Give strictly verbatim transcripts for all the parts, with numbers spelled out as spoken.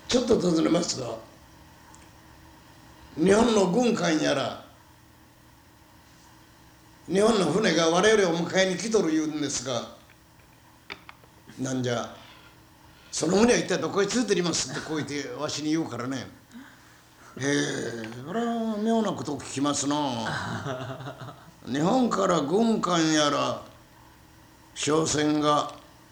ちょっと尋ねますが、日本の軍艦やら日本の船が我々を迎えに来とる言うんですが、なんじゃその船は一体どこへついてりますってこう言ってわしに言うからね。へえ、それは妙なことを聞きますな。日本から軍艦やら商船が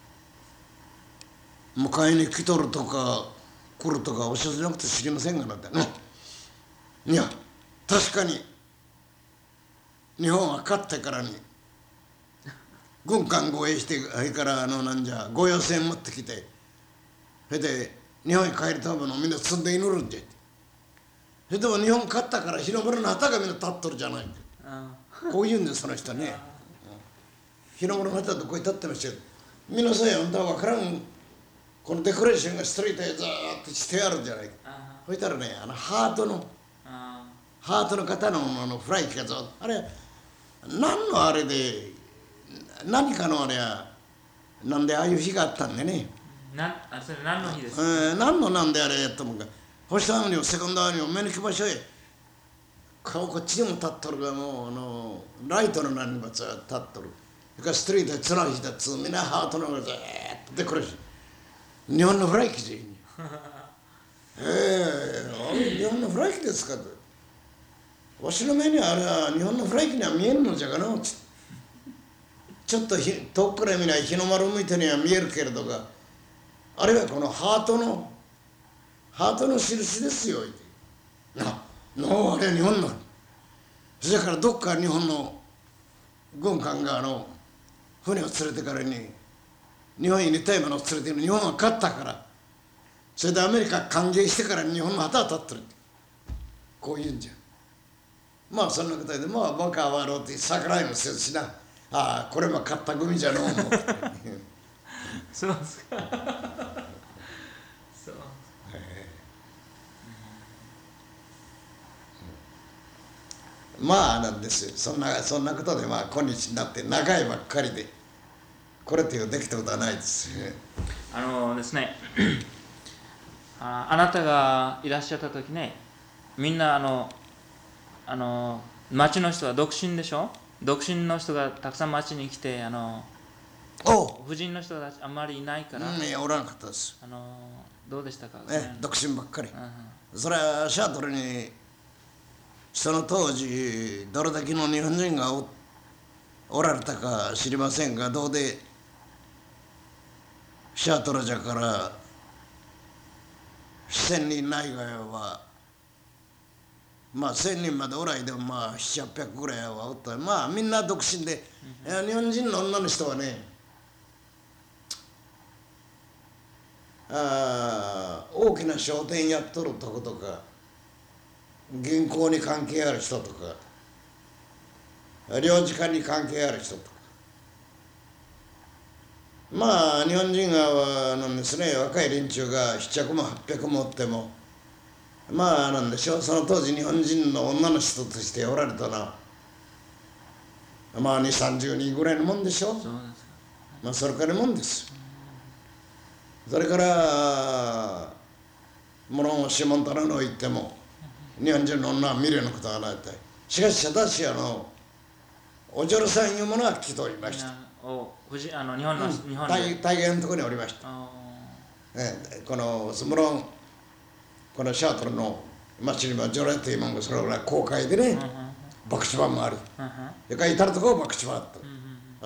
迎えに来とるとか来るとかおっしゃってなくて知りませんがなってね。いや確かに日本は勝ってからに軍艦護衛して、それからあのなんじゃ御用船持ってきて、それで日本に帰るためのみんな積んで祈るんじゃ。それでも日本勝ったから日の丸の旗がみんな立っとるじゃない。こう言うんですその人ね。日の丸の旗どこに立ってましたよ。皆さんあんたは分からんこのデコレーションがストリートへずーっとしてあるんじゃない。そしたらね、あのハートのハートの型のあのフライ機がずっとあれ何のあれで何かのあれはなんでああいう日があったんでね。 なあそれ何の日ですか。 えー、何のなんであれやったもんか。星川にもセコンダーにも目抜き場所へ顔こっちにも立っとるがもうあのライトの何にもずっと立っとる。それからストリートでつらひだつみんなハートのがずっとでこれ日本のフライ機じゃいい。ええー、日本のフライ機ですかと。わしの目にはあれは日本のフライ機には見えんのじゃがな。ちょっとひ遠くから見ない日の丸向いてには見えるけれどが、あれはこのハートのハートの印ですよ。な、のあれは日本の。それからどっか日本の軍艦があの船を連れてからに日本に似たいものを連れてる。日本は勝ったから。それでアメリカ歓迎してから日本の旗が立ってる。こう言うんじゃ。まあそんなことでまあバカはろうって桜井のせずしな。ああこれも勝った組じゃのうもそうですかそう、 まあなんですよ。そんなそんなことでまあ今日になって長いばっかりでこれっていうできたことはないですね。 あのですねああなたがいらっしゃった時ね、みんなあのあの町の人は独身でしょ。独身の人がたくさん町に来て、あのお婦人の人があんまりいないから、 うん、いやおらなかったです。 あのどうでしたか。 ね、独身ばっかり。 うん、 それはシャトルにその当時どれだけの日本人が お, おられたか知りませんが、どうでシャトルじゃからせんにんないがはまあせんにんまでおらいでもまあななひゃくはっぴゃくぐらいはおった。まあみんな独身で、うん、日本人の女の人はね、あ大きな商店やっとるとことか銀行に関係ある人とか領事館に関係ある人とか、まあ日本人がなんですね、若い連中がななひゃくもはっぴゃくもおってもまあなんでしょう、その当時日本人の女の人としておられたなまあにじゅう、さんじゅうにんぐらいのもんでしょう。まあそれからもんです。それからもの下ンタナの行っても日本人の女は見るようなことはないたい。しかし私あのお嬢さんいうものは聞いておりました。 おあの日本の、うん、日本大大概のところにおりました。えこの無論このシャトルの町にはジョレというものがそれぐらい公開でね、うん、博打場もある。それから至るところ博打場あった。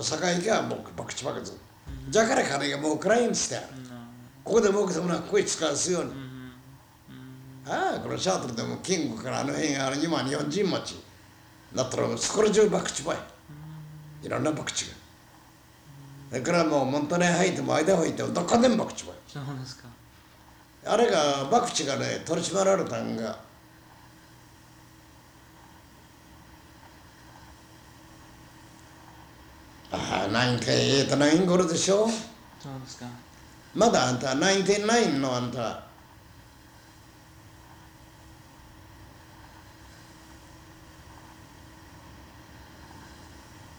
堺駅はもう博打場がずっと。じゃから金がもうクライアントしてある。ここで儲けたものはここへ使わすように。ああこのシャートルでもキングからあの辺あの今日本人町なったらそこら中博打場や。いろんな博打が。それからもうモンタネ入っても間を入ってもどこでも博打場や。 そうですか。 あれが博打がね取り締まられたんがああナインティエイトナイン頃でしょ。 そうですか。 まだあんたナインティナインのあんた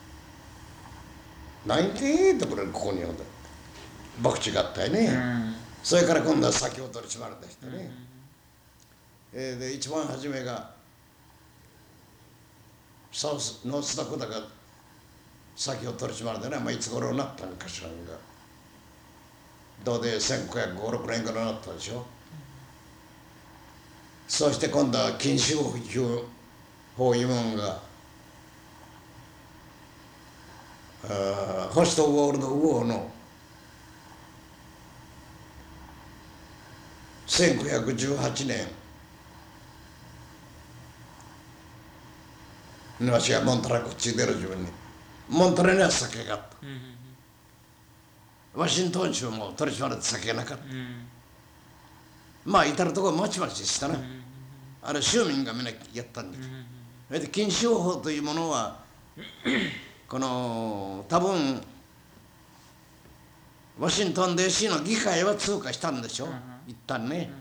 ナインティエイトこれここにおんだ博打があったよね、 それから今度は先を取り締まるんでしてね、えー、で一番初めがサウスノースダコタが先を取り締まるんでね、まあ、いつ頃になったのかしらんが、どうでせんきゅうひゃくごじゅうろくねんからなったでしょ。そして今度は禁止法いうもんがホストウォールドウォーのせんきゅうひゃくじゅうはちねんわしがモンタラこっち出る自分にモンタラには酒があった、うんうんうん、ワシントン州も取り締まれて酒がなかった、うん、まあ至るところまちまちしたな、うんうんうん、あれ州民がみんなやったんだけど、うんうんうん、それで禁止法というものはこの多分ワシントン ディーシー の議会は通過したんでしょ、うんうん、一旦ね、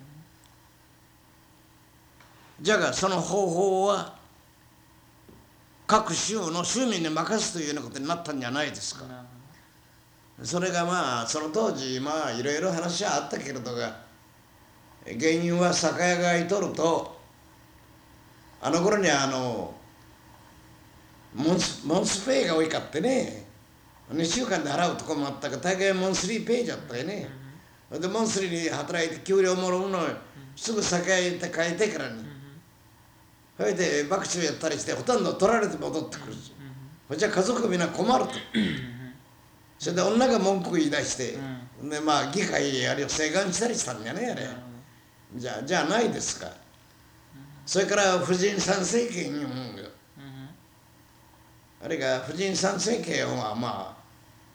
うん、じゃがその方法は各州の州民に任すというようなことになったんじゃないですか、うん、それがまあその当時まあいろいろ話はあったけれどが、原因は酒屋が開いとるとあの頃にあのモンス、モンスペイが多いかってね、にしゅうかんで払うとこもあったが大概モンスリーペイじゃったよね、うん、でモンスリーに働いて給料もらうのすぐ酒屋行って帰ってからに、うん、それで爆中やったりしてほとんど取られて戻ってくる、うん、じゃあ家族みんな困ると、うん、それで女が文句言い出して、うん、でまあ議会あれを請願したりしたんじゃねあれ、うん、じゃあじゃあないですか、うん、それから婦人参政権いうもんが、あれが婦人参政権はまあ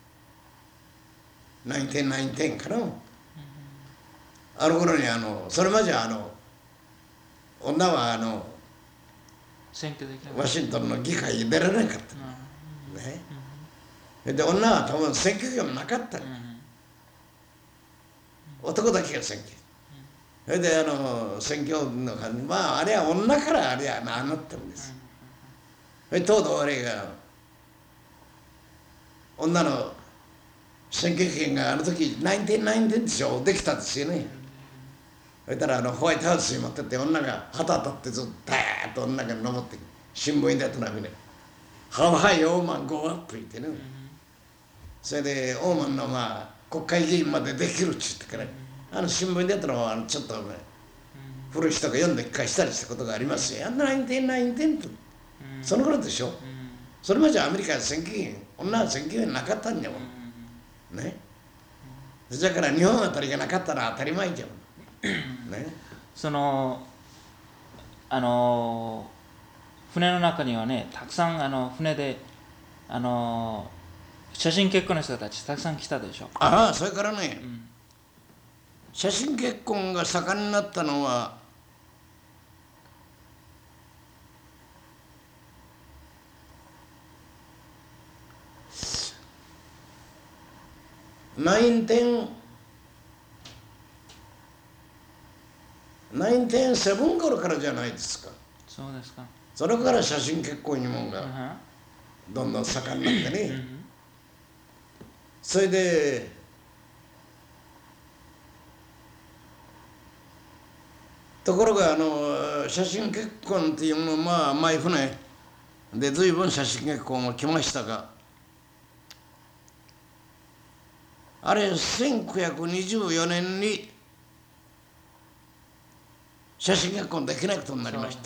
きゅうじゅうきゅうかな、うん、あの頃にあのそれまではあの女はあの選挙できなかった、 ワシントンの議会に出られなかった、うん、ね、うん、で女は多分選挙権もなかった、うん、男だけが選挙、それであの選挙の感じ、まああれは女からあれはななってるんです、それでとうとうあれが女の選挙権があの時きゅうじゅうきゅうでしょできたんですよね、そしたらあのホワイトハウスに持ってって女が旗立ってずっとダーッと女が登って新聞に出たのはみんな「ハワイオーマンゴーアップ」言ってね、それでオーマンのまあ国会議員までできるって言ってから、あの新聞に出たのはあのちょっとね古い人が読んで一回したりしたことがありますよ、あんなきゅうじゅうきゅうとその頃でしょ、それまでアメリカは選挙権女は選挙権なかったんだもんね、だから日本あたりがなかったら当たり前じゃんね、 そのあの船の中にはねたくさんあの船であの写真結婚の人たちたくさん来たでしょ。 ああ、それからね、うん、写真結婚が盛んになったのはナインテンナインテンセブン頃からじゃないですか。 そうですか。 それから写真結婚いうもんがどんどん盛んになってね、うん、それでところがあの写真結婚っていうのはまあ前船で随分写真結婚が来ましたが、あれせんきゅうひゃくにじゅうよねんに写真結婚できないことになりました。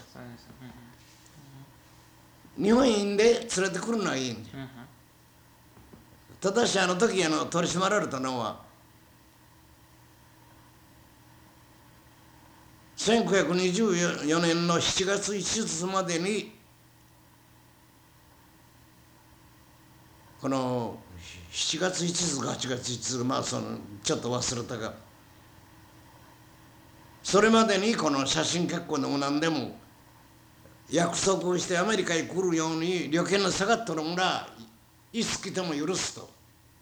日本人で連れてくるのはいいんじゃ、うん、ただしあの時あの取り締まられたのはせんきゅうひゃくにじゅうよねんのしちがついつつまでにこのしちがついつつかはちがついつつ、まあそのちょっと忘れたが、それまでにこの写真結婚でも何でも約束をしてアメリカへ来るように旅券の下がっとるもらいつ来ても許すと。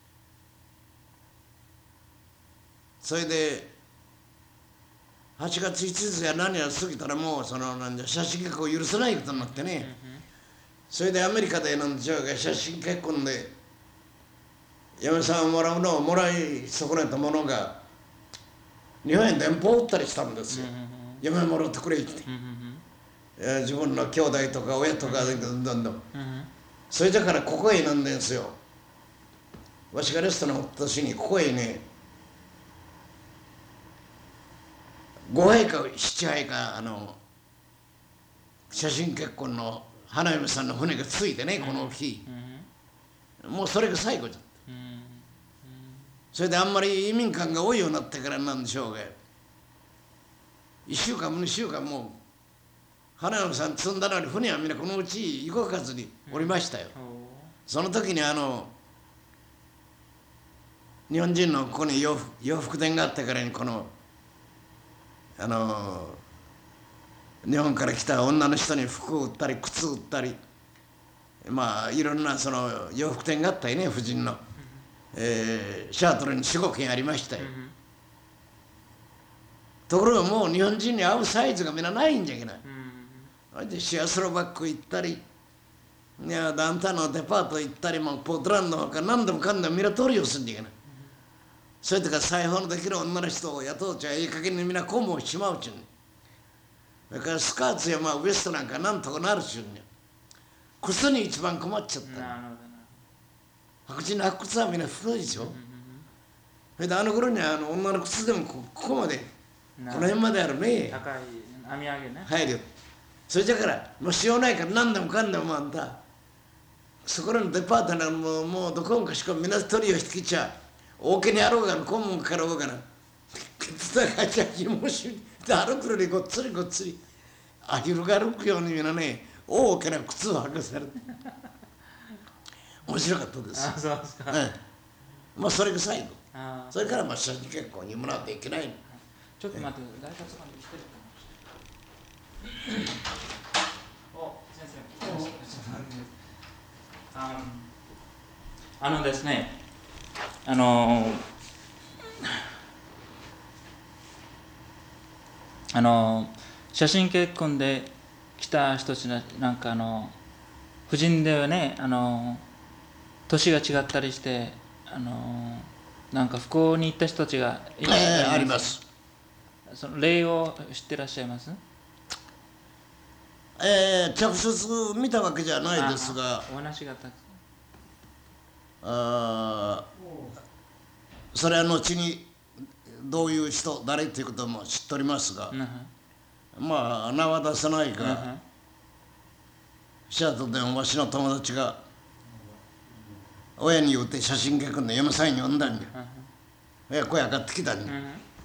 それではちがついつつや何や過ぎたらもうそのなんじゃ写真結婚許せないことになってね、それでアメリカでなんでしょうか、写真結婚で嫁さんをもらうのをもらい損ねたものが日本へ電報を打ったりしたんですよ、 うんうんうん、 嫁もろってくれって、 うんうんうんえー自分の兄弟とか親とかでどんどんどん、 うんそれだからここへなんですよ。わしがレストランを打った年にここへね、ごはいかなはいかあの写真結婚の花嫁さんの船がついてね、この日、 うんもうそれが最後だった。 うんうんそれであんまり移民官が多いようになってからなんでしょうが、いっしゅうかんもにしゅうかんも花嫁さん積んだのに船はみんなこのうち動かずにおりましたよ。 おその時にあの日本人のここに洋服洋服店があったからにこのあの日本から来た女の人に服を売ったり靴を売ったり、まあいろんなその洋服店があったりね、婦人の、えーシャートルによん、ごけんありましたよ。 うんところがもう日本人に合うサイズがみんなないんじゃけない。 うんそれでシアスロバック行ったり、いやダウンタウンのデパート行ったり、もうポートランドのほか何でもかんでもみんな取りをするんじゃけない。それとか裁縫のできる女の人を雇うちゃいい加減にみんなコムをしまうちゅうに。だからスカーツやまあウエストなんかなんとかなるちゅうに。靴に一番困っちゃった。 なるほどな。 白人の白靴はみんな太いでしょ。 うんそれであの頃にはあの女の靴でもこここまで、 うんこの辺まであるね。 高い網上げね。 入るよ。それだからもうしようないから何でもかんでもあんたそこらのデパートなんかもうもうどこもかしこみんな取りをしてきちゃ大けにあろうがな顧問かろうがな靴だがちゃひもしで歩くのにごっつりごっつりアヒルが歩くようにみんなね大きな靴を履かされて面白かったです。 あ、そうですか。 ええ、まあそれが最後。 あそれからまあ写真結婚にもらっていけないの。 ちょっと待って、大活版で来てるかも。お、先生。ああのですね、あのあの写真結婚で来た人たちなんかあの婦人ではね、あの年が違ったりしてあのなんか不幸に行った人たちがいええあります。 その例を知ってらっしゃいます？ ええ直接見たわけじゃないですが、 お話があったあそれは後にどういう人誰ということも知っておりますが、まあ名は出さないが、シャートでもわしの友達が親に言うて写真結婚の嫁さんに呼んだんじゃ。親声上がってきたんじゃ。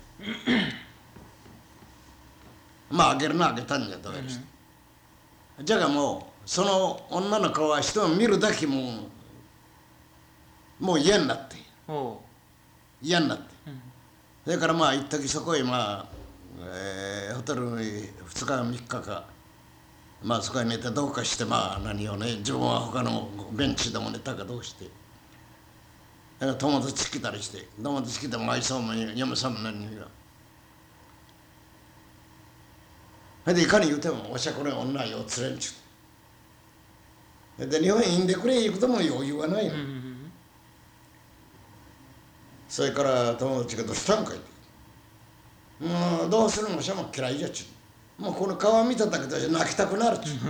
まああげるのあげたんじゃとかして。じゃがもうその女の顔は人を見るだけもうもう嫌になって嫌になって、それからまあ一時そこへまあ、えーホテルにふつかみっかかまあそこへ寝てどうかしてまあ何をね自分は他のベンチでも寝たかどうしてだから友達来たりして友達来ても愛想も嫁さんも何にがそれでいかに言うてもわしはこれ女よ連れんちゅうで日本へいんでくれいうことも余裕はないの、それから友達がどうしたんかいってもうどうするのもしゃも嫌いじゃっちゅうもうこの顔見ただけで泣きたくなるっちゅう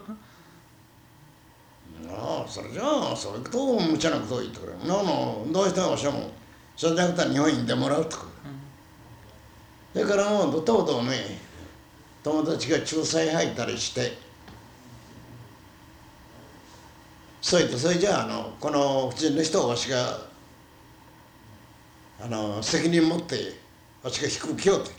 ああそれじゃあそれと無茶なことを言ってくれなあのどうしてもわしはもうそれじゃなくて日本へいんでもらうとか、それからもうとうとうね友達が仲裁入ったりしてそれとそれじゃああのこの婦人の人をわしがあの責任持ってわしが引くきようって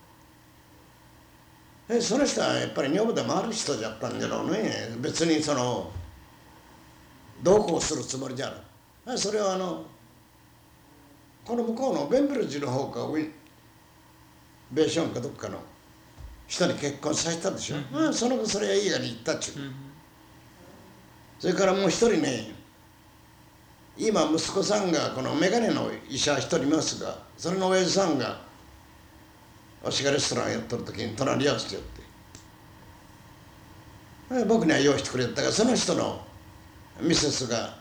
えその人はやっぱり女房でもある人じゃったんじゃろうね別にそのどうこうするつもりじゃないそれはあのこの向こうのベンブルジの方かウィベーションかどっかの人に結婚させたでしょ、うん、あその子それはいいやに言ったっちゅう、うん、それからもう一人ね今息子さんがこの眼鏡の医者一人いますがそれの親父さんがわしがレストランやっとる時に隣り合わせてやって僕には用意してくれたがその人のミセスが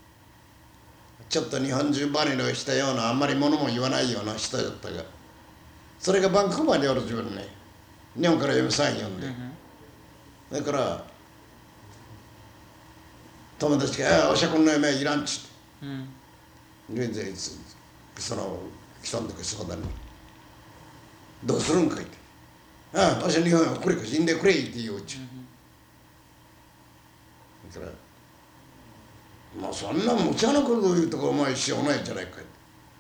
ちょっと日本中バネのしたようなあんまり物も言わないような人だったがそれがバンクーバーにおる自分ね、日本から嫁さん呼んで、だから友達が「ああ、おしゃこんの嫁いらん」っつって、でその来たんだけどそこだね、どうするんかいって、ああ、わしは日本へ送りかしいんでくれいって言ううち、だからまあそんな無茶なこと言うとかお前しようないじゃないかい。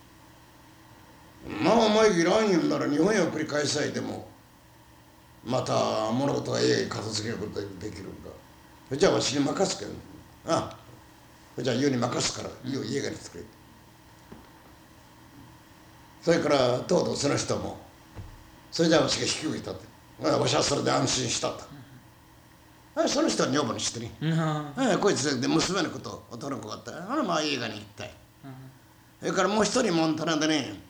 まあお前いらん言うんなら日本へ送り返さいでもまた物事が家へ片付けることができるんか。じゃあわしに任すけど、ああ、じゃあ家に任すから家を家がに作れ。それからとうとうその人もそれじゃあわしが引き受けたって、わしはそれで安心したと。その人は女房にしてね、こいつで娘のこと男の子があったら、あらまあ映画に行ったい。それからもう一人モンタナでね、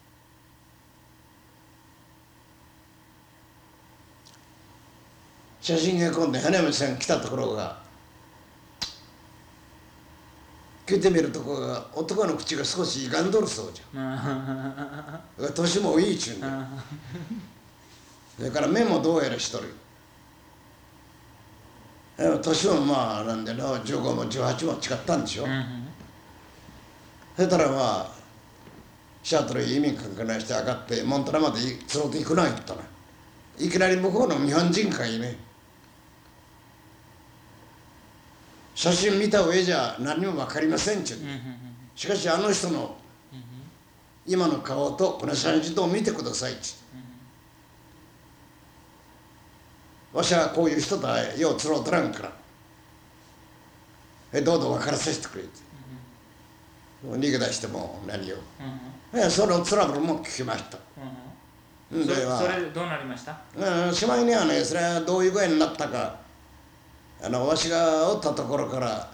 写真が今度花嫁さんが来たところが聞いてみるところが男の口が少し歪んどるそうじゃん。年もいいちゅうんだ。それから目もどうやらしとる。年もまあなんでな、じゅうごもじゅうはちも違ったんでしょ。そしたらまあシャトル移民関係ないして上がってモンタナまで連れて行くな言ったな。いきなり向こうの日本人会にね、写真見た上じゃ何も分かりませんちゅう、しかしあの人の今の顔とこの写真を見てくださいちゅう、わしはこういう人とはようつろうとらんからえどうぞ分からさせてくれって、逃げ出しても何を、えそのトラブルも聞きました。 それそれどうなりました？ うん、しまいにはね、それはどういう具合になったか、あのわしがおったところから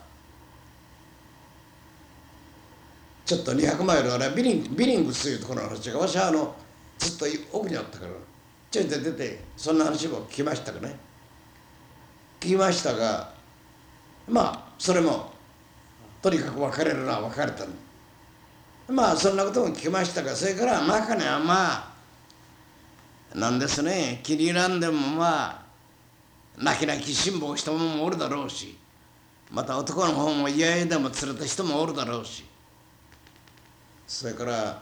ちょっとにひゃくマイルあれビリンビリングスというところの話が、わしはあのずっと奥にあったからちょいと出てそんな話も聞きましたかね、聞きましたが、まあそれもとにかく別れるのは別れたの。まあそんなことも聞きましたが、それから中にはまあなんですね、気に入らんでもまあ泣き泣き辛抱した者もおるだろうし、また男の方も嫌々でも連れた人もおるだろうし、それから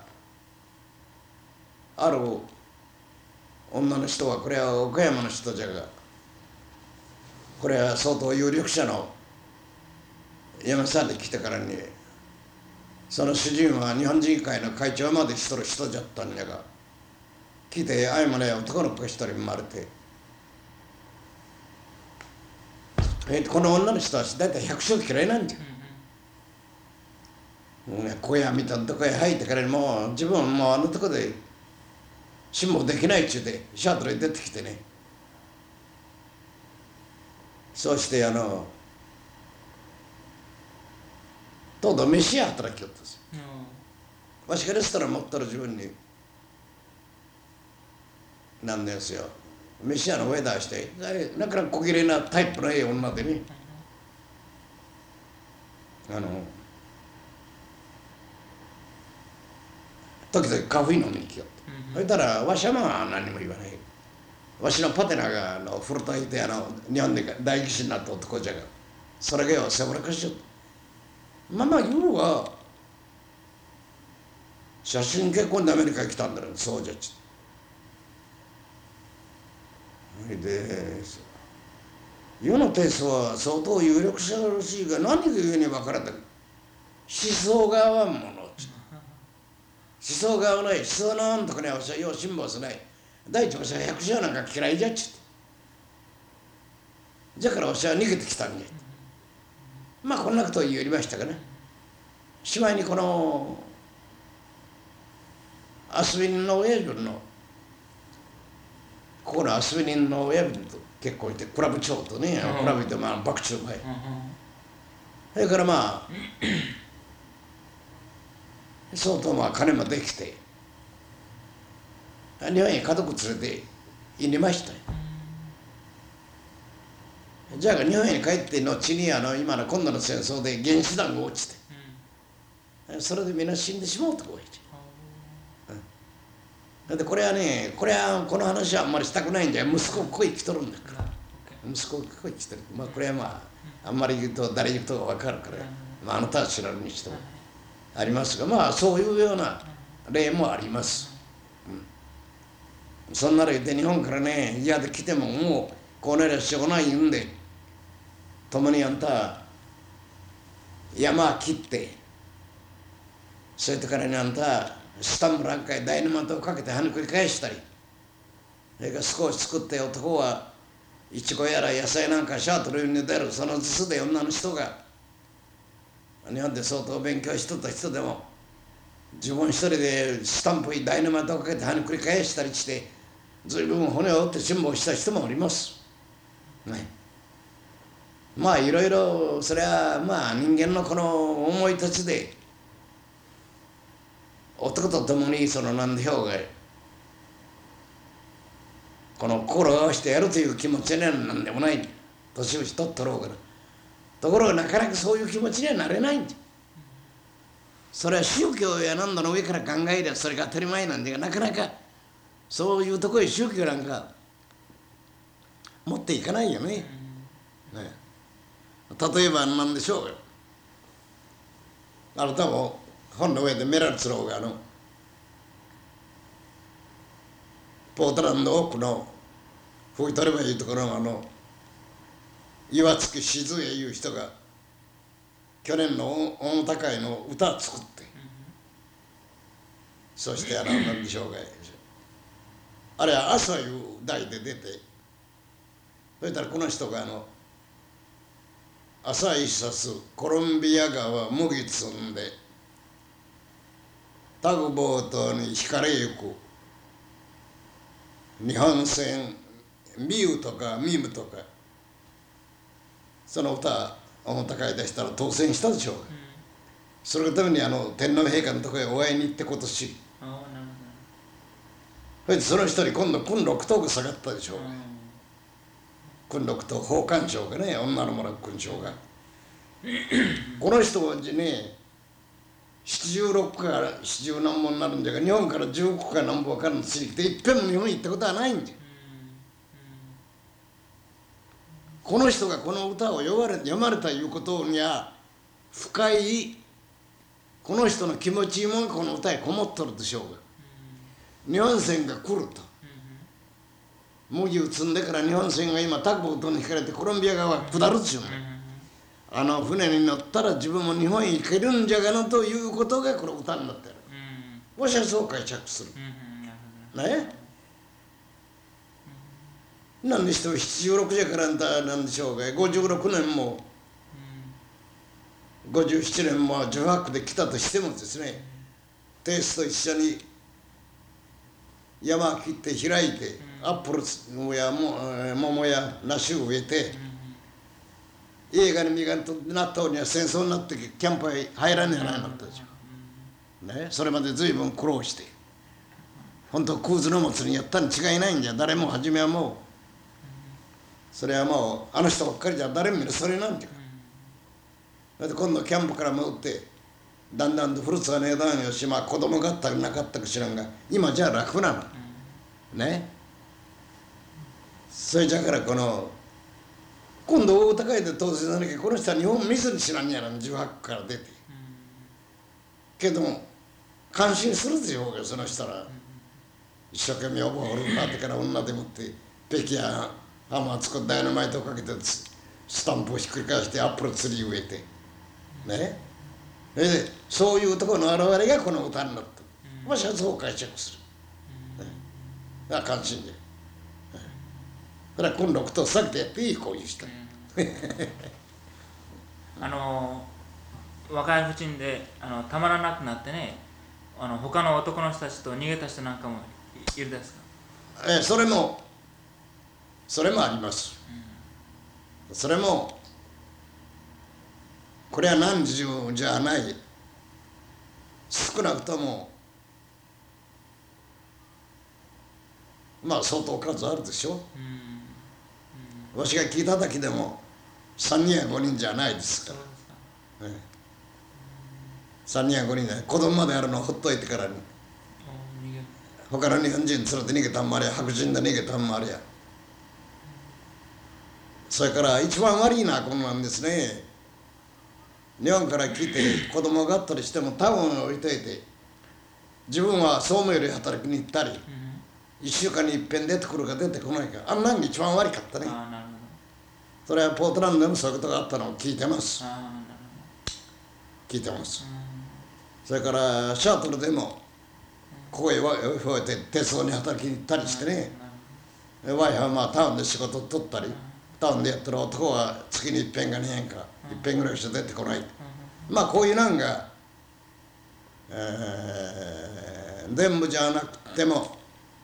ある女の人は、これは岡山の人じゃが、これは相当有力者の嫁さんで来てからに、その主人は日本人会の会長までしとる人じゃったんやが、聞いてあいもね、男の子が一人生まれて、えこの女の人は大体百姓嫌いなんじゃ、うん、小屋みたいなとこへ入ってからもう自分はもうあのとこで辛抱できないっちゅうてシャトルに出てきてね、そうしてあのとうとう飯屋働きよったんですよ。わしがレストラン持ったら自分になんですよ、飯屋の上出してなかなか小綺麗なタイプのええ女でね、あの時々カフェ飲みに来よって、そしたらわしはまあ何も言わない。わしのパテナがあのフルタイてあの日本で大技師になった男じゃが、それがよせぶらかしよった。まあまあ言うは写真結婚でアメリカに来たんだろ、そうじゃっちで、世のテイストは相当有力者らしいが、何が言うに分からんだ。思想が合わんもの、思想が合わない、思想なんとかね、わしはよう辛抱しない。第一わしは百姓なんか嫌いじゃっちって、じゃからわしは逃げてきたんじゃ。まあこんなことを言いましたかね。しまいにこの遊び人の親分のここの遊び人の親分と結婚して、クラブ長とね、クラブでまあ爆中杯、それからまあ相当まあ金もできて日本へ家族連れて入れましたよ。じゃあ日本へ帰って後にあの今の今度の戦争で原子弾が落ちて、それでみんな死んでしまうとこへ、 でこれはね、これはこの話はあんまりしたくないんだよ。息子ここへ来とるんだから。息子ここへ来てる。まあこれはまあ、あんまり言うと誰言うと分かるから、まあ、あなたは知らぬにしてもありますが、まあそういうような例もあります。うん、そんな例で日本からね、嫌で来てももうこうなりゃしょうがない言うんで、共にあんた山切って、それとからにあんたスタンプなんかダイナマイトをかけて跳ねくり返したり、それから少し作って男はいちごやら野菜なんかシャートルに出る、その図で女の人が日本で相当勉強しとった人でも自分一人でスタンプにダイナマイトをかけて跳ねくり返したりして随分骨を折って辛抱した人もおります、ね、まあいろいろそれはまあ人間のこの思い立ちで男と共にその何でしょうがこの心を合わせてやるという気持ちには何でもない年をしとったろうから、ところがなかなかそういう気持ちにはなれないんだ。それは宗教や何度の上から考えりゃそれが当たり前なんだが、なかなかそういうところへ宗教なんか持っていかないよね。ね、例えば何でしょうよ。あなたも本の上でメラルツローがあのポートランド奥の吹いとればいいところのあの岩槻静江いう人が去年の大高会の歌を作って、そしてあの何でしょうか、あれは朝いう題で出て、そしたらこの人があの朝一冊コロンビア川麦積んでタグボートに引かれゆく日本船ミウとかミムとか、その歌大高い出したら当選したでしょう、うん、それのためにあの天皇陛下のところへお会いに行って今年、ああなるほど、それでその一人今度訓六等が下がったでしょう、うん、訓六等宝冠賞がね、女のもらう勲章がこの人はねななじゅうろくかななじゅう何本になるんじゃが、日本からじゅうごか何本かのついていっぺんも日本に行ったことはないんじゃ、この人がこの歌を読まれ、読まれたいうことには深いこの人の気持ちいいもんがこの歌へこもっとるでしょうが、日本船が来ると麦を積んでから日本船が今タグボートに引かれてコロンビア川が下るっちゅうの、あの船に乗ったら自分も日本へ行けるんじゃがなということがこの歌になってる、わしはそう解釈する、ね、なんでしてもななじゅうろくじゃからんたなんでしょうが、ごじゅうろくねんもごじゅうななねんも女白で来たとしてもですね、テイスと一緒に山切って開いて、アップルや桃や梨を植えて、映画に見がとなったには戦争になってキャンプへ入らんじゃないのったでしょ、ね、それまで随分苦労して本当クーズの祭りやったに違いないんじゃ、誰も初めはもうそれはもうあの人ばっかりじゃ誰も見るそれなんじゃ、だって今度キャンプから戻ってだんだんとフルーツがねえだんよし、まあ子供があったかなかったか知らんが今じゃ楽なのね、それじゃからこの今度大高いで当選さなきゃこの人は日本ミスにしなんやらじゅうはちから出て、けども感心するでしょうよ、その人ら一生懸命オーバーホールになってから女でもってペキやハマー作ってダイナマイトをかけてスタンプをひっくり返してアップルツリー植えてね、でそういうところの表れがこの歌になった、わしはそう解釈する、ね、だから感心で、それは今度と下げてやっていいこういう人あの若い婦人であのたまらなくなってね、あの他の男の人たちと逃げた人なんかもいるですか？ えー、それもそれもあります、うん、それもこれは何十じゃない、少なくともまあ相当数あるでしょ、うんうん、わしが聞いただけでもさんにんやごにんじゃないですから、ね、さんにんやごにんじゃない、子供まであるのをほっといてからに、 他の日本人連れて逃げたんもありゃ、白人で逃げたんもありゃ。それから一番悪いのはこんなんですね。日本から来て子供があったりしてもタウンに置いといて、自分は総務より働きに行ったり、いっしゅうかんにいっぺん出てくるか出てこないか、あんなんが一番悪かったね。 あなるほど。 それはポートランドでもそういうことがあったのを聞いてます。 あなるほ聞いてます。 ど。 それからシャトルでもここへわこうやって鉄道に働きに行ったりしてね、ワイフはまあタウンで仕事を取ったり、タウンでやってる男は月にいっぺんかにへんか、いっぺんぐらいしか出てこない。まあこういうなんが、えー、全部じゃなくても、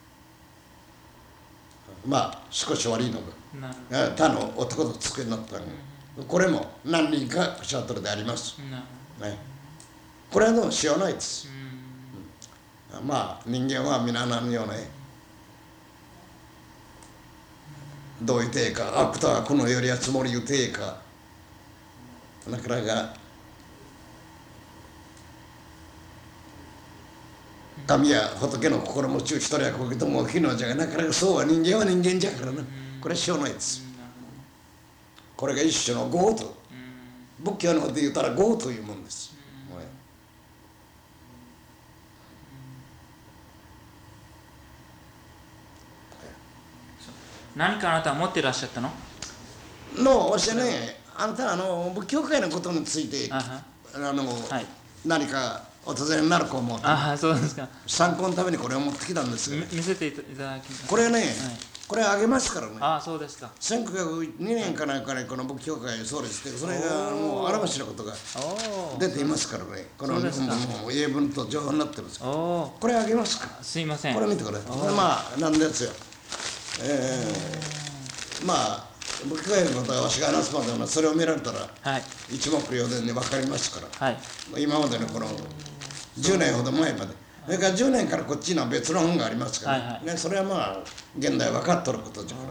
まあ少し悪いのが、他の男とつくようになったの。これも何人かシャトルであります。ね、これはでもしようがないです。うん、まあ人間は皆何よね。どういうてか、悪とはこのよりはつもりゆてか、なかなか神や仏の心持ちを一人はこけとも起きのじゃが、なかなかそうは人間は人間じゃからな。これはしようがないです。これが一種の業と、仏教の方で言ったら業というものです。 何かあなたは持っていらっしゃったののわしはね、あなたはあの仏教界のことについてああの、 はい、 何かお尋ねになるか思う。 あそうですか。 参考のためにこれを持ってきたんですが、ね、 見せていただきます。 これね、はい、これあげますからね。 あそうですか。 せんきゅうひゃくにねんかなんかね、この仏教界創立して、それがもうあらましのことが出ていますからね、この英文と情報になってるんです。これあげますか。 すいません。 これ見てくれ。これまあなんですよ。えー、まあ仏教界のことはわしが話すまではそれを見られたら、はい、一目瞭然で分かりますから、はい、今までのこのじゅうねんほど前まで、それからじゅうねんからこっちには別の本がありますから、ね、はいはい、ね、それはまあ現代分かっとることじゃから、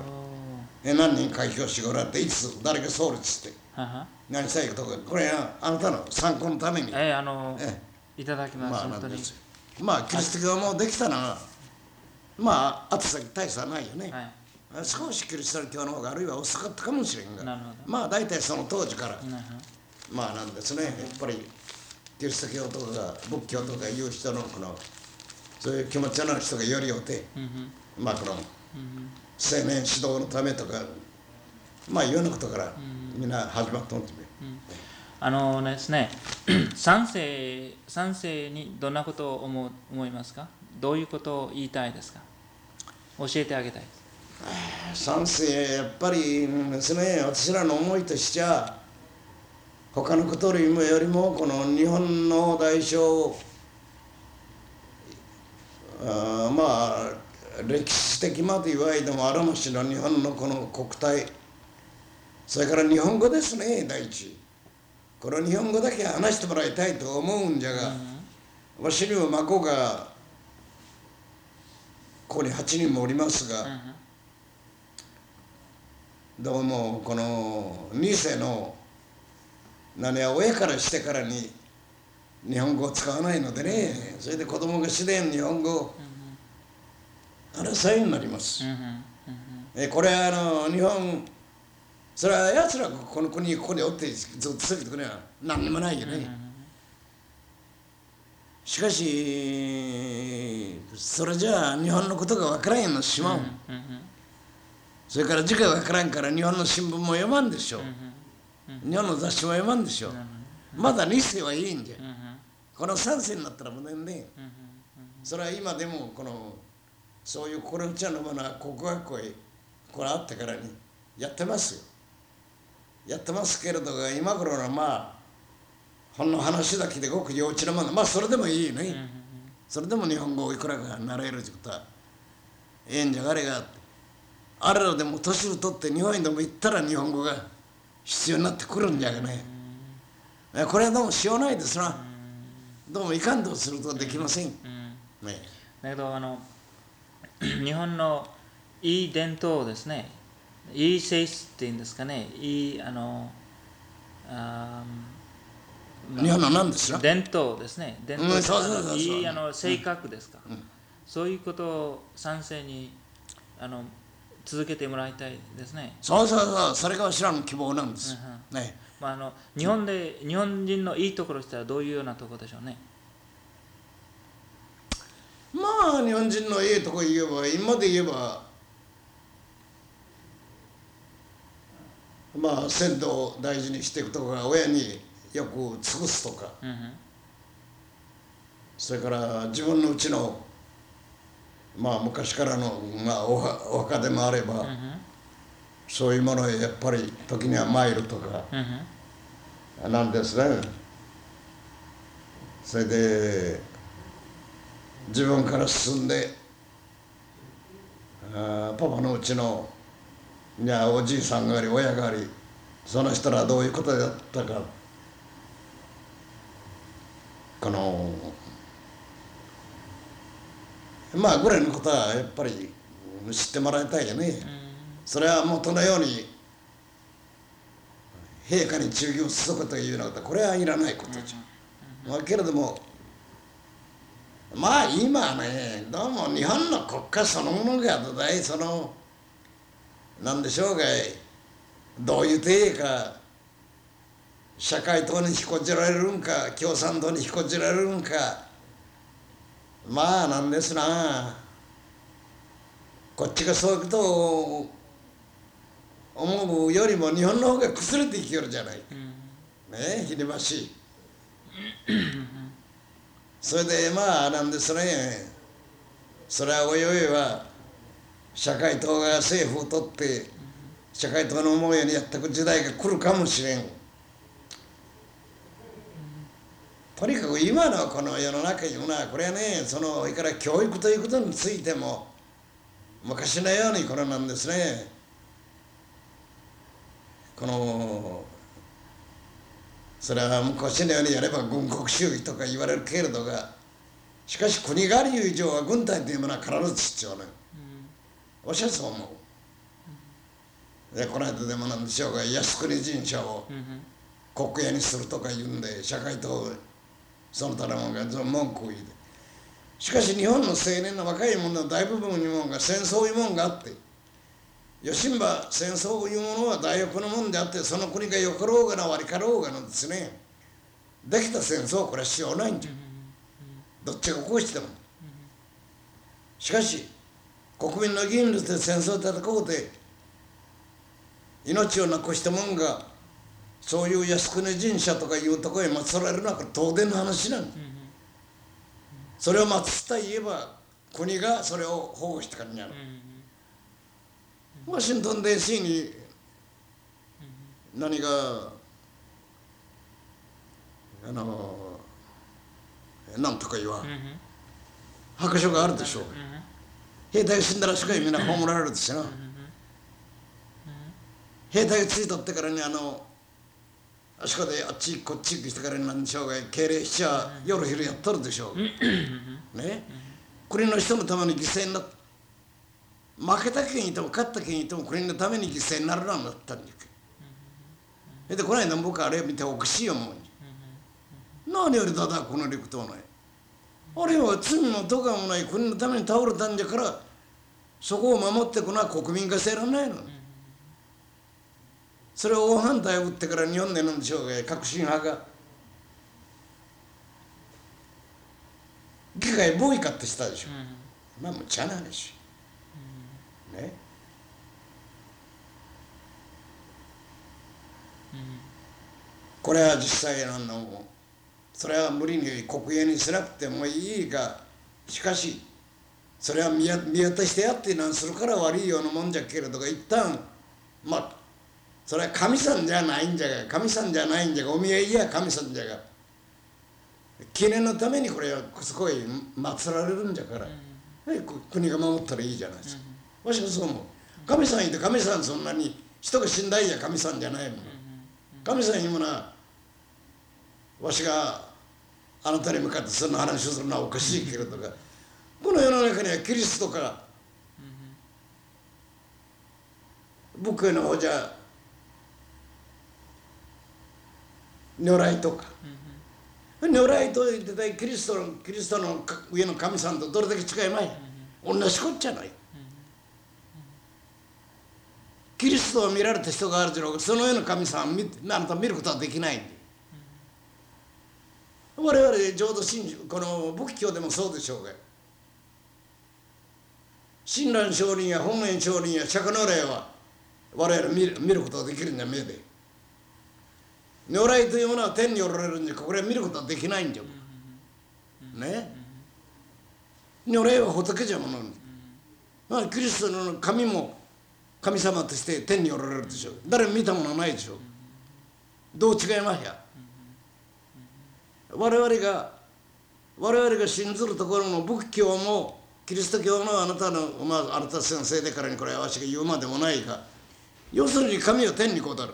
何人開票しておられて、いつ誰が創立して何したいかとか、これはあなたの参考のために、 えー、あのーえー、いただきます。まあ本当にまあキリスト教もできたのはまあ後先大差ないよね、はい、少しキリスト教の方があるいは遅かったかもしれんが、まあ大体その当時からまあなんですね、やっぱりキリスト教とか仏教とかいう人のこのそういう気持ちのある人がよりよって、うん、まあこの、うん、青年指導のためとかまあいうようなことからみんな始まったんですね。 うん、あのですね、三世三世にどんなことを思う思いますか。どういうことを言いたいですか。教えてあげたいです。 三世やっぱりですね、私らの思いとしては他のことよりもこの日本の代償、あまあ歴史的まで言わいでもあるましの日本のこの国体、それから日本語ですね。第一この日本語だけ話してもらいたいと思うんじゃが、うん、わしには孫がここにはちにんもおりますが、うん、どうもこのに世の何や親からしてからに日本語を使わないのでね、それで子供が自然日本語を争いになります。えこれはあの日本、それはやつらこの国ここにおってずっと過ぎてくれは何にもないよね。しかしそれじゃあ日本のことが分からんのしまう。それから字が分からんから日本の新聞も読まんでしょう。日本の雑誌も読まんでしょう。まだに世はいいんじゃ。このさん世になったらもうね、それは今でもこのそういう心打ちのものは国学校へこれあってからにやってますよ。やってますけれど今頃のまあほんの話だけでごく幼稚なもの、まあそれでもいいね。それでも日本語をいくらか習えるってことはええんじゃがあれがあって、あれらでも年を取って日本にでも行ったら日本語が必要になってくるんじゃがね。これはどうもしようないですな。どうもいかんとするとできません。ね、 だけどあの日本のいい伝統ですね、いい性質っていうんですかね、いいあのあ日本の何ですか。 伝統ですね。伝統、いいあの性格ですか。うん、 そういうことを賛成にあの続けてもらいたいですね。 そうそうそう、それが私らの希望なんです。 うんね。 まあ、あの日本で日本人のいいところとしたらどういうようなところでしょうね。 まあ日本人のいいとこ言えば、今で言えば、まあ銭湯を大事にしていくとか、親によく尽くすとか、 うんそれから自分のうちのまあ昔からの、まあ、おはお墓でもあれば、 うんうんそういうものへやっぱり時には参るとかうんなんですね。それで自分から進んで、あパパのうちのいやおじいさんがあり親があり、その人らどういうことだったか、このまあぐらいのことはやっぱり知ってもらいたいよね。それは元のように陛下に忠義をするというようなことはこれはいらないことじゃ、まあ、けれどもまあ今はね、どうも日本の国家そのものが土台そのなんでしょうかい、どういう定か社会党に引こじられるんか共産党に引こじられるんか、まあなんですな、こっちがそういうことを思うよりも日本の方が崩れていきよるじゃない、ねえ、ひればしい。それでまあなんですね、それはおいおいは社会党が政府を取って社会党の思うようにやっていく時代が来るかもしれん。とにかく今のこの世の中いうのはこれはね、そのそれから教育ということについても昔のようにこれなんですね、このそれは昔のようにやれば軍国主義とか言われるけれどが、しかし国がある以上は軍隊というものは必ず必要な、うん、私はそう思う。でこの間でもなんでしょうが、靖国神社を国営にするとか言うんで、社会とその他の者が文句を言うて、しかし日本の青年の若い者の大部分にもが戦争いうもんがあって、よしんば戦争いうものは大欲のもんであって、その国がよかろうがな悪かろうがのですね、できた戦争はこれはしようないんじゃ、どっちがこうしても。しかし国民の議員として戦争を戦おうて命をなくしたもんがそういう靖国神社とかいうところへ祀られるのは当然の話なんだ。それを祀った言えば国がそれを保護してからにやる。ワシントン ディーシー に何があのなんとか言わ白書があるでしょう。兵隊が死んだらしくはみんな葬られるですよな。兵隊がついとってからにあのあそこであっちこっち行ってからになんでしょうが、敬礼しちゃ夜昼やっとるでしょう。ね、国の人のために犠牲になって、負けた県いても勝った県いても国のために犠牲になるのはなったんだけど、でこの間僕あれを見ておかしい思うに、何よりただこの陸島ない、あれは罪もとかもない国のために倒れたんじゃから、そこを守っていくのは国民がせらないの。それを大反対を打ってから日本でなんでしょうが、革新派が議会ボーイカットしたでしょ。まあ無茶な話ね。これは実際あのそれは無理に国営にしなくてもいいが、しかしそれは見渡してやってなんするから悪いようなもんじゃけれどが、一旦まあそれは神さんじゃないんじゃが、神さんじゃないんじゃが、お見合いや神さんじゃが、記念のためにこれはすごい祀られるんじゃから、はい、国が守ったらいいじゃないですか。わしはそう思う。神さんいて神さんそんなに人が死んだいや神さんじゃないもん。神さんいうものはわしがあなたに向かってそんな話をするのはおかしいけれどが、この世の中にはキリストか仏教の方じゃ如来とか如来と言ってたキリストのキリストの上の神さんとどれだけ違いまい。同じこっちゃない。キリストを見られた人があるけど、その上の神さんをあなた見ることはできないんで。我々浄土真宗、この仏教でもそうでしょうが、親鸞上人や本願上人や釈迦如来は我々見る見ることができるんだ、目で。如来というものは天におられるんで、これは見ることはできないんじゃね。如来は仏じゃものに、まあ、キリストの神も神様として天におられるでしょう。誰も見たものはないでしょう。どう違いましょう。我々が我々が信ずるところの仏教もキリスト教のあなたの、まあ、あなた先生でからにこれはわしが言うまでもないが、要するに神は天にこだる。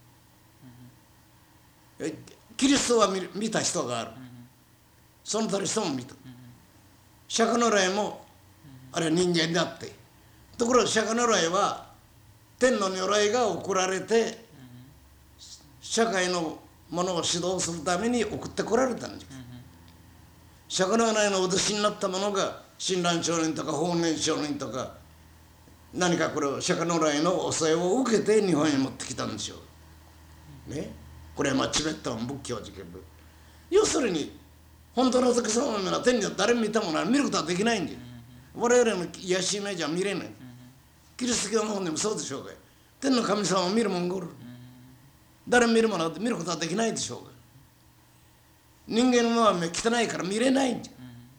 キリストは 見, 見た人がある。その他の人も見た。釈迦如来もあれは人間であって、ところが釈迦如来は天の如来が送られて社会のものを指導するために送ってこられたんです。釈迦如来のお弟子になった者が親鸞上人とか法然上人とか何かこれを釈迦如来の教えを受けて日本に持ってきたんでしょう。ね。これはまあチベットの仏教事件部。要するに本当の仏様のような天には誰も見たものは見ることはできないんで、我々の癒しイメージは見れない。キリスト教の本でもそうでしょうが、天の神様を見るもんがおる。誰も見るものは見ることはできないでしょうが、人間の目は汚いから見れないんじゃ。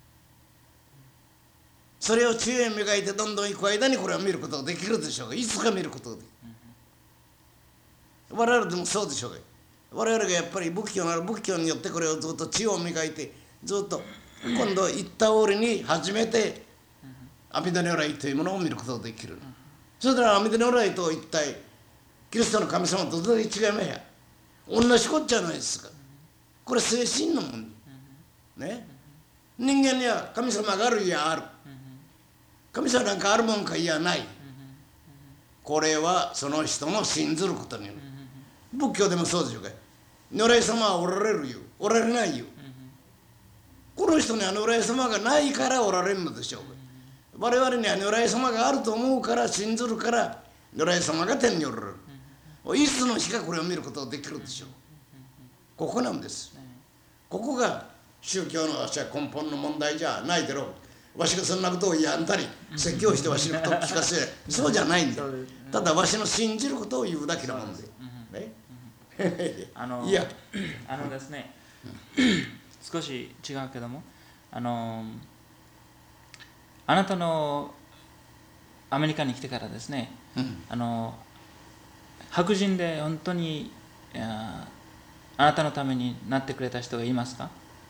それを知恵を磨いてどんどん行く間にこれは見ることができるでしょうが、いつか見ることができる。我々でもそうでしょうが、我々がやっぱり仏教なら仏教によってこれをずっと知恵を磨いてずっと今度言った折に初めて阿弥陀如来というものを見ることができる。それから阿弥陀如来と一体キリストの神様とどれだけ違いましょう。同じこっちゃないですか。これ精神のもんね。人間には神様があるいやある。神様なんかあるもんかいやない。これはその人の信ずることによる。仏教でもそうでしょうか。如来様はおられるよ、おられないよ。この人には如来様がないからおられるのでしょうか。我々には如来様があると思うから信ずるから如来様が天におられる。いつの日かこれを見ることができるでしょう。ここなんです。ここが宗教のわしは根本の問題じゃないだろう。わしがそんなことをやんだり説教してわしのことを聞かせそうじゃないんだ。ただわしの信じることを言うだけのもんで。 あのいやあのですね、少し違うけども、あのあなたのアメリカに来てからですね、 うん、 あの白人で本当にああなたのためになってくれた人がいますか？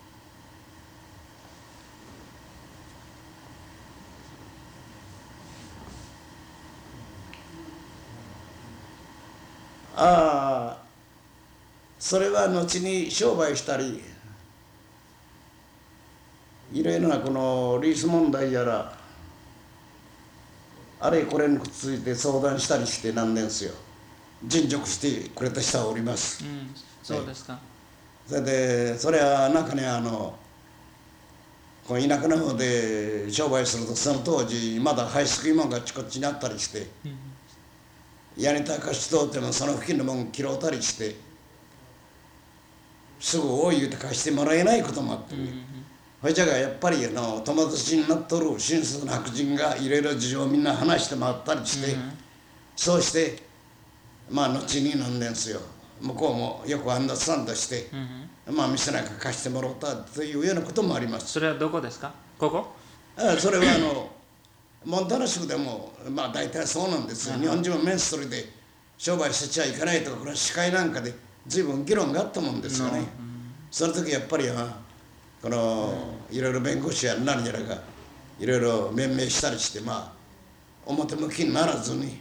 ああ、それは後に商売したりいろいろなこのリース問題やらあれこれについて相談したりしてなんですよ。尽力してくれた人はおります。 うん、そうですか。 それでそれは中にはあのこの田舎の方で商売するとその当時まだハイスクリームがあっちこっちにあったりして、うん、屋根高し通ってもその付近のもん拾ったりしてすぐ多い言うて貸してもらえないこともあってね、うんうん、それじゃがやっぱりあの友達になっとる親切な白人がいろいろ事情をみんな話して回ったりして、うんうん、そうしてまあ後になんですよ向こうもよくアンダースタンドして、うん、まあ店なんか貸してもらったというようなこともあります。 それはどこですか？ここ？ ああ、それはあのモンタナ州でもまあ大体そうなんですよ。日本人はメンストリで商売しちゃいけないとかこれは司会なんかで随分議論があったもんですよね、うん、その時やっぱりこのいろいろ弁護士や何やらがいろいろ弁明したりしてまあ表向きにならずに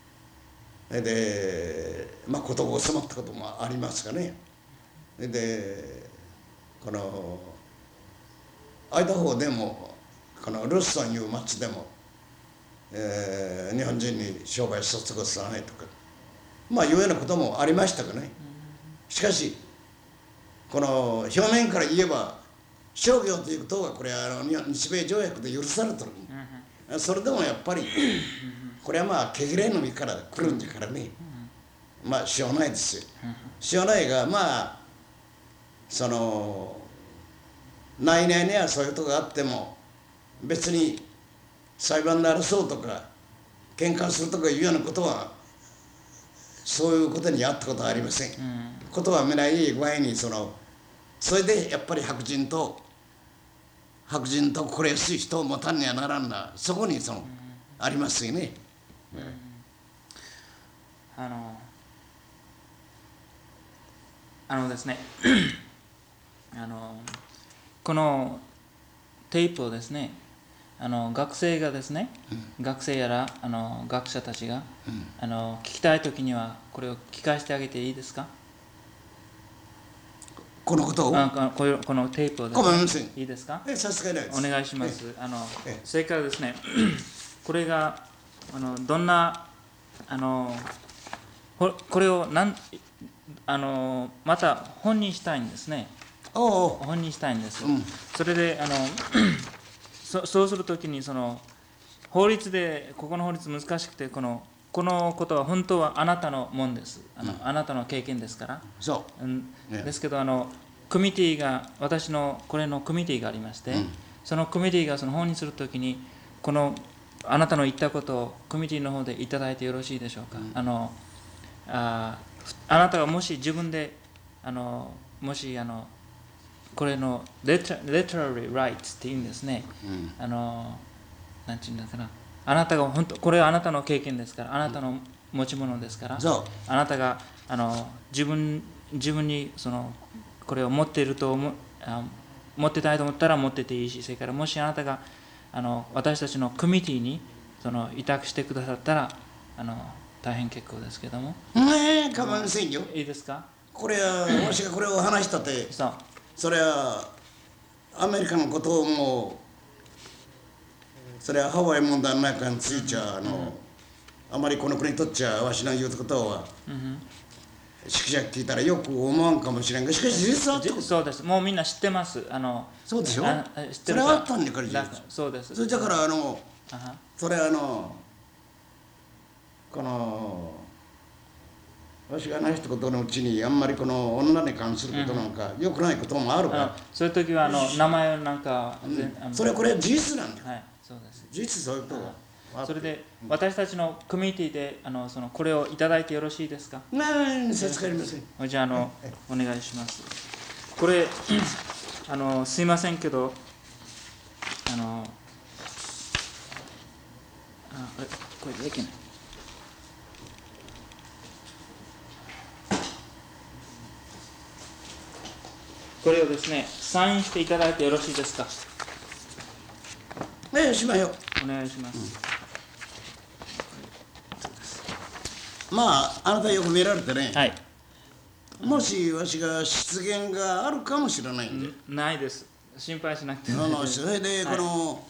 でまあ事が収まったこともありますがね。でこのアイダホでもこのルッソンいう町でも、えー、日本人に商売卒業さないとかまあいうようなこともありましたがね。しかしこの表面から言えば商業ということはこれはあの日米条約で許されてる、うん、それでもやっぱりこれはまあ毛嫌いの身から来るんだからね、うん、まあしょうがないですよ、うん、しょうがないがまあその内々にはそういうことがあっても別に裁判で争うとか喧嘩するとかいうようなことはそういうことにあったことはありません、うん、ことは見ない具合にそのそれでやっぱり白人と白人とこれ安い人を持たんにはならんなそこにその、うん、ありますよね、うんうん、 あのあのですねあのこのテープをですねあの学生がですね、うん、学生やらあの学者たちが、うん、あの聞きたいときにはこれを聞かせてあげていいですか？ このことをあこのこのテープをですね、いいですか？ えさすがです。 お願いします。あのそれからですねこれがあのどんなあのこれをなんあのまた本にしたいんですね。 おうおう本にしたいんです。 うん、 それであのそそうするときにその法律でここの法律難しくてこのこのことは本当はあなたのもんです。あの、うん、あなたの経験ですから。 そう。 うん、ですけどあのコミュニティが私のこれのコミュニティがありまして、うん、そのコミュニティがその本にするときにこのあなたの言ったことをコミュニティの方でいただいてよろしいでしょうか。うん、あのああなたがもし自分であのもしあのこれの literary rights って言うんですね。うん、あのなんて言うんだかな。あなたが本当これはあなたの経験ですから、あなたの持ち物ですから、うん、あなたがあの自分自分にそのこれを持っていると思あ持ってたいと思ったら持ってていいし、それからもしあなたがあの私たちのコミュニティにその委託してくださったらあの大変結構ですけども。 ねえ、構いませんよ。 いいですか？ これはわしがこれを話したって、 そう。 それはアメリカのこともそれはハワイ問題の中についちゃ、あの、あまりこの国にとっちゃわしの言うことは、識者聞いたらよく思わんかもしれんが、しかし事実はあったこと。 そうです。もうみんな知ってます。あのそうでしょ。 知ってるそれはあったんだから事実。 そうです。 それだからあのそれあのこのわしが話したことのうちにあんまりこの女に関することなんか良くないこともあるから、 そういう時はあの名前なんか、 うん、それはこれは事実なんだよ。 はい、そうです。 事実そういうことが。 それで私たちのコミュニティであのそのこれをいただいてよろしいですか？ まあ、授かりません。 じゃああのお願いします。これあのすいませんけどあのあこれこれできない。これをですね、サインしていただいてよろしいですか？ ねえ、しまよ。 お願いします。 うん、まあ、あなたよく見られてね、 はい、 もしわしが失言があるかもしれないんで。 ないです。心配しなくても。それで、この、はい、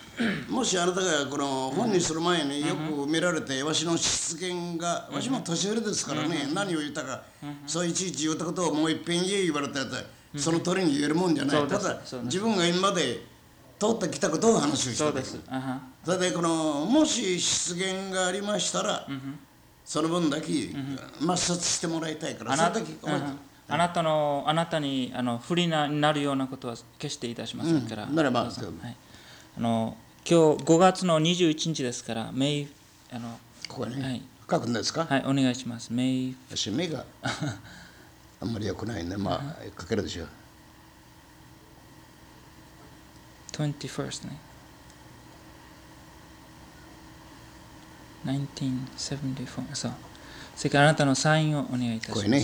もしあなたがこの本にする前によく見られて、わしの失言が、わしも年寄りですからね、何を言ったか、そういちいち言ったことをもう一遍言え言われたら、その通りに言えるもんじゃない。ただ自分が今まで通ってきたことを話をしてそうです。 それでこのもし失言がありましたら、その分だけ抹殺してもらいたいから、 あなたあなたのあなたにあの不利なになるようなことは決していたしませんから。 ならば、 はい、あの今日ごがつのにじゅういちにちですから、メイあのここに、はい、書くんですか？ はい、お願いします。メイ私目があんまり良くないね。まあ、書けるでしょう。 にじゅういちね。せんきゅうひゃくななじゅうよん。そう。それからあなたのサインをお願いいたします。 これね。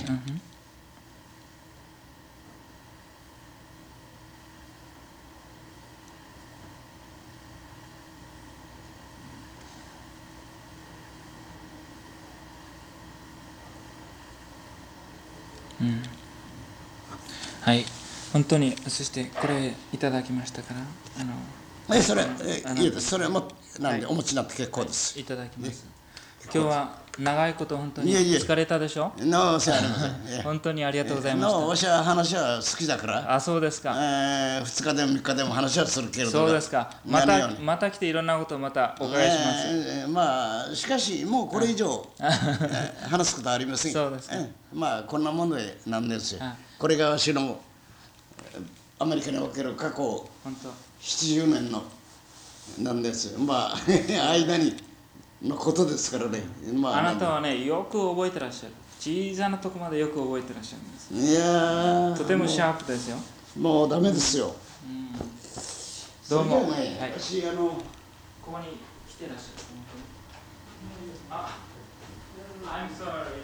うん、はい、本当にそしてこれいただきましたから、あのえそれえいいです。それもなんで、はい、お持ちになって結構です。 いただきます。 今日は長いこと本当にいえいえ疲れたでしょ。 のせありません。いや本当にありがとうございましのわしは話は好きだから、 た。あ、そうですえか。 ー、ふつかでもみっかでも話はするけれどそうですか。また何ようにまた来ていろんなことをまたお伺いします。 えーまあしかしもうこれ以上えー話すことはありません。 そうですかえーまあこんなものでなんですよあ。 これがわしのえーアメリカにおける過去本当。 ななじゅうねんのなんですよ。まあ間にのことですからね。まああなたはね、よく覚えてらっしゃる。小さなとこまでよく覚えてらっしゃるんです。 いやーとてもシャープですよ。 もうダメですよ。 どうも。 それじゃあね、 はい。 私あのここに来てらっしゃる。本当にあ、I'm sorry.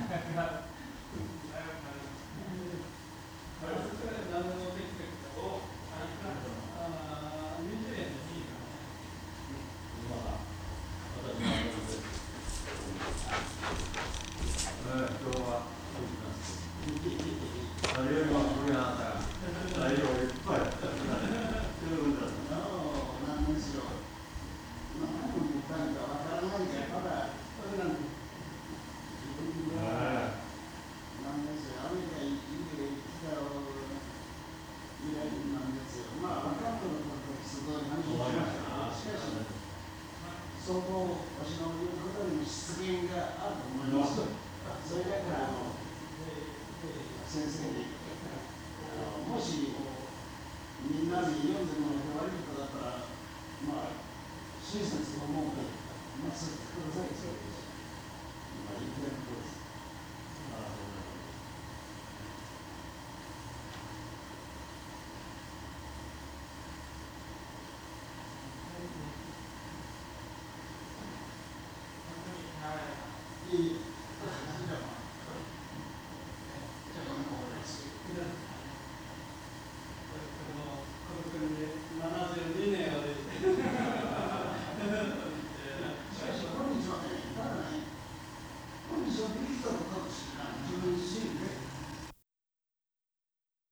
相当私の言うことにも失言があると思います。それだからあの先生にあのもしみんなに読んでもらって悪いことだったらまあ親切と思うからまあそう言ってください。そうです。まあ言ってることです。いい